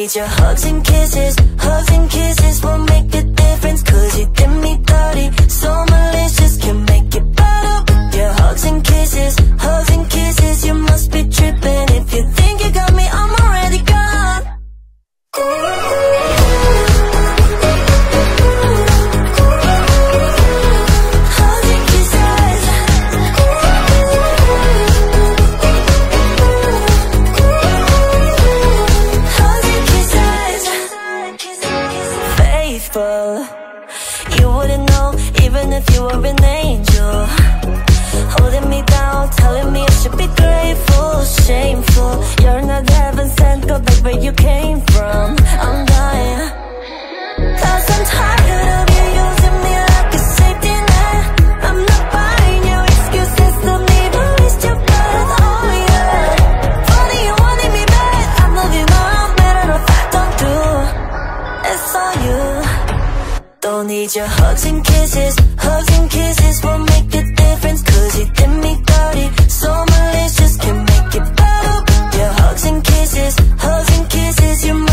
need your hugs and kisses. Hugs and kisses will make a difference. Cause you did me dirty, so malicious. Can make it better with your hugs and kisses. Hugs and kisses, you must be tripping. If you think you got me, I'm already gone. You wouldn't know, even if you were an angel. Holding me down, telling me I should be grateful. Shameful, you're not heaven sent. Go back where you came from. I'm dying, cause I'm tired of you using me like a safety net. I'm not buying your excuses, don't even waste your breath. Oh yeah, funny you wanted me back. I'm loving my better if I don't do. It's all you. Don't need your hugs and kisses. Hugs and kisses will make a difference. Cause you did me dirty, so malicious. Can make it better with your hugs and kisses. Hugs and kisses, you